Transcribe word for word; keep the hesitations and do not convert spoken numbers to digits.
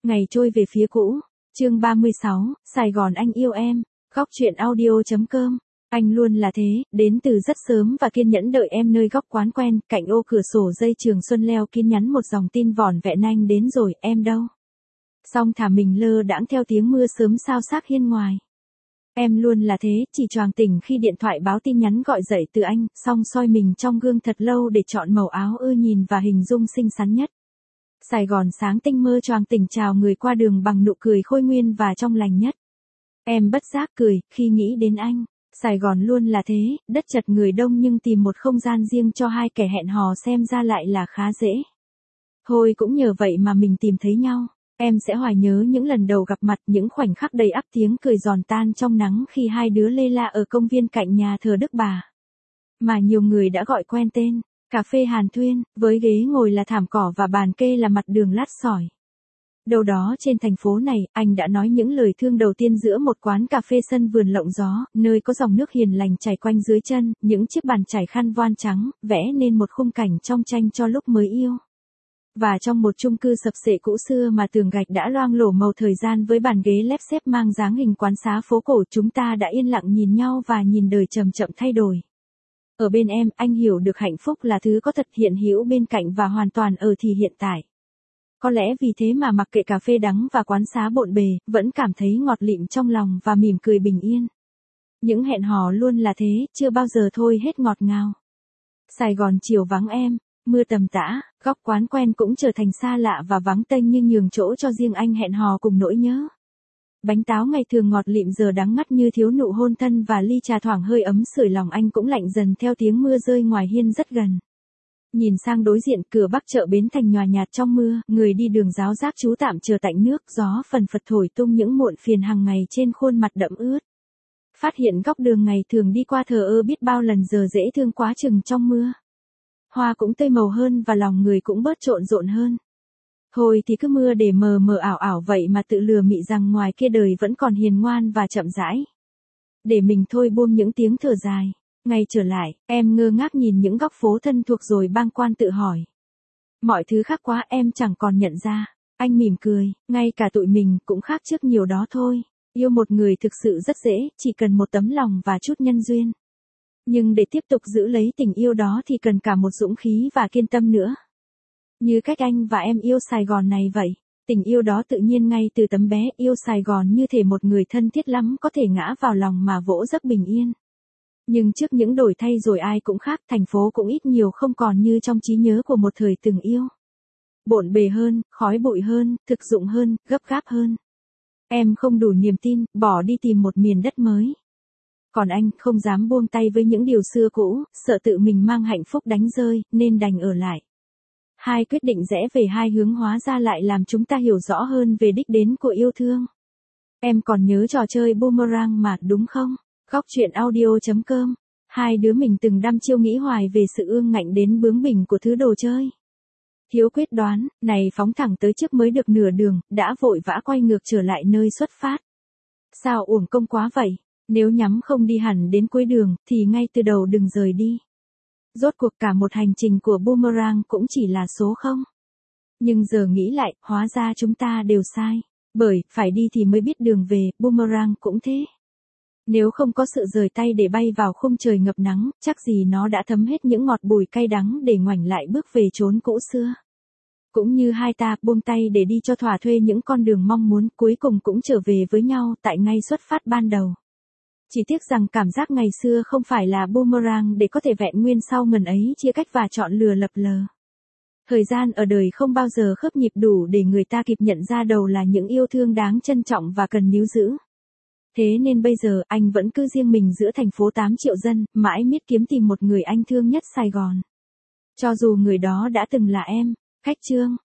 Ngày trôi về phía cũ. Chương ba mươi sáu, Sài Gòn anh yêu em. Góc truyện audio.com. Anh luôn là thế, đến từ rất sớm và kiên nhẫn đợi em nơi góc quán quen, cạnh ô cửa sổ dây Trường Xuân leo kín nhắn một dòng tin vỏn vẹn anh đến rồi, em đâu? Xong thả mình lơ đãng theo tiếng mưa sớm xao xác hiên ngoài. Em luôn là thế, chỉ choàng tỉnh khi điện thoại báo tin nhắn gọi dậy từ anh, xong soi mình trong gương thật lâu để chọn màu áo ưa nhìn và hình dung xinh xắn nhất. Sài Gòn sáng tinh mơ choàng tỉnh chào người qua đường bằng nụ cười khôi nguyên và trong lành nhất. Em bất giác cười, khi nghĩ đến anh. Sài Gòn luôn là thế, đất chật người đông nhưng tìm một không gian riêng cho hai kẻ hẹn hò xem ra lại là khá dễ. Thôi cũng nhờ vậy mà mình tìm thấy nhau. Em sẽ hoài nhớ những lần đầu gặp mặt, những khoảnh khắc đầy ắp tiếng cười giòn tan trong nắng khi hai đứa lê la ở công viên cạnh nhà thờ Đức Bà. Mà nhiều người đã gọi quen tên, cà phê Hàn Thuyên, với ghế ngồi là thảm cỏ và bàn kê là mặt đường lát sỏi. Đâu đó trên thành phố này, anh đã nói những lời thương đầu tiên giữa một quán cà phê sân vườn lộng gió, nơi có dòng nước hiền lành chảy quanh dưới chân, những chiếc bàn trải khăn voan trắng, vẽ nên một khung cảnh trong tranh cho lúc mới yêu. Và trong một chung cư sập xệ cũ xưa mà tường gạch đã loang lổ màu thời gian với bàn ghế lép xếp mang dáng hình quán xá phố cổ, chúng ta đã yên lặng nhìn nhau và nhìn đời chậm chậm thay đổi. Ở bên em, anh hiểu được hạnh phúc là thứ có thật hiện hữu bên cạnh và hoàn toàn ở thì hiện tại. Có lẽ vì thế mà mặc kệ cà phê đắng và quán xá bộn bề, vẫn cảm thấy ngọt lịm trong lòng và mỉm cười bình yên. Những hẹn hò luôn là thế, chưa bao giờ thôi hết ngọt ngào. Sài Gòn chiều vắng em, mưa tầm tã, góc quán quen cũng trở thành xa lạ và vắng tênh như nhường chỗ cho riêng anh hẹn hò cùng nỗi nhớ. Bánh táo ngày thường ngọt lịm giờ đắng ngắt như thiếu nụ hôn thân và ly trà thoảng hơi ấm sưởi lòng anh cũng lạnh dần theo tiếng mưa rơi ngoài hiên rất gần. Nhìn sang đối diện, cửa Bắc chợ Bến Thành nhòa nhạt trong mưa, người đi đường ráo rác trú tạm chờ tạnh nước, gió phần phật thổi tung những muộn phiền hàng ngày trên khuôn mặt đẫm ướt. Phát hiện góc đường ngày thường đi qua thờ ơ biết bao lần giờ dễ thương quá chừng trong mưa. Hoa cũng tươi màu hơn và lòng người cũng bớt trộn rộn hơn. Thôi thì cứ mưa để mờ mờ ảo ảo vậy mà tự lừa mị rằng ngoài kia đời vẫn còn hiền ngoan và chậm rãi. Để mình thôi buông những tiếng thở dài. Ngày trở lại, em ngơ ngác nhìn những góc phố thân thuộc rồi bâng khuâng tự hỏi. Mọi thứ khác quá em chẳng còn nhận ra. Anh mỉm cười, ngay cả tụi mình cũng khác trước nhiều đó thôi. Yêu một người thực sự rất dễ, chỉ cần một tấm lòng và chút nhân duyên. Nhưng để tiếp tục giữ lấy tình yêu đó thì cần cả một dũng khí và kiên tâm nữa. Như cách anh và em yêu Sài Gòn này vậy. Tình yêu đó tự nhiên ngay từ tấm bé, yêu Sài Gòn như thể một người thân thiết lắm có thể ngã vào lòng mà vỗ giấc bình yên. Nhưng trước những đổi thay rồi ai cũng khác, thành phố cũng ít nhiều không còn như trong trí nhớ của một thời từng yêu. Bộn bề hơn, khói bụi hơn, thực dụng hơn, gấp gáp hơn. Em không đủ niềm tin, bỏ đi tìm một miền đất mới. Còn anh không dám buông tay với những điều xưa cũ, sợ tự mình mang hạnh phúc đánh rơi, nên đành ở lại. Hai quyết định rẽ về hai hướng hóa ra lại làm chúng ta hiểu rõ hơn về đích đến của yêu thương. Em còn nhớ trò chơi boomerang mà, đúng không? Góc truyện audio.com. Hai đứa mình từng đăm chiêu nghĩ hoài về sự ương ngạnh đến bướng bỉnh của thứ đồ chơi. Thiếu quyết đoán, này phóng thẳng tới trước mới được nửa đường, đã vội vã quay ngược trở lại nơi xuất phát. Sao uổng công quá vậy? Nếu nhắm không đi hẳn đến cuối đường, thì ngay từ đầu đừng rời đi. Rốt cuộc cả một hành trình của boomerang cũng chỉ là số không. Nhưng giờ nghĩ lại, hóa ra chúng ta đều sai. Bởi, phải đi thì mới biết đường về, boomerang cũng thế. Nếu không có sự rời tay để bay vào khung trời ngập nắng, chắc gì nó đã thấm hết những ngọt bùi cay đắng để ngoảnh lại bước về chốn cũ xưa. Cũng như hai ta buông tay để đi cho thỏa thuê những con đường mong muốn, cuối cùng cũng trở về với nhau tại ngay xuất phát ban đầu. Chỉ tiếc rằng cảm giác ngày xưa không phải là boomerang để có thể vẹn nguyên sau ngần ấy chia cách và chọn lừa lập lờ. Thời gian ở đời không bao giờ khớp nhịp đủ để người ta kịp nhận ra đầu là những yêu thương đáng trân trọng và cần níu giữ. Thế nên bây giờ anh vẫn cứ riêng mình giữa thành phố tám triệu dân, mãi miết kiếm tìm một người anh thương nhất Sài Gòn. Cho dù người đó đã từng là em. Khách chương.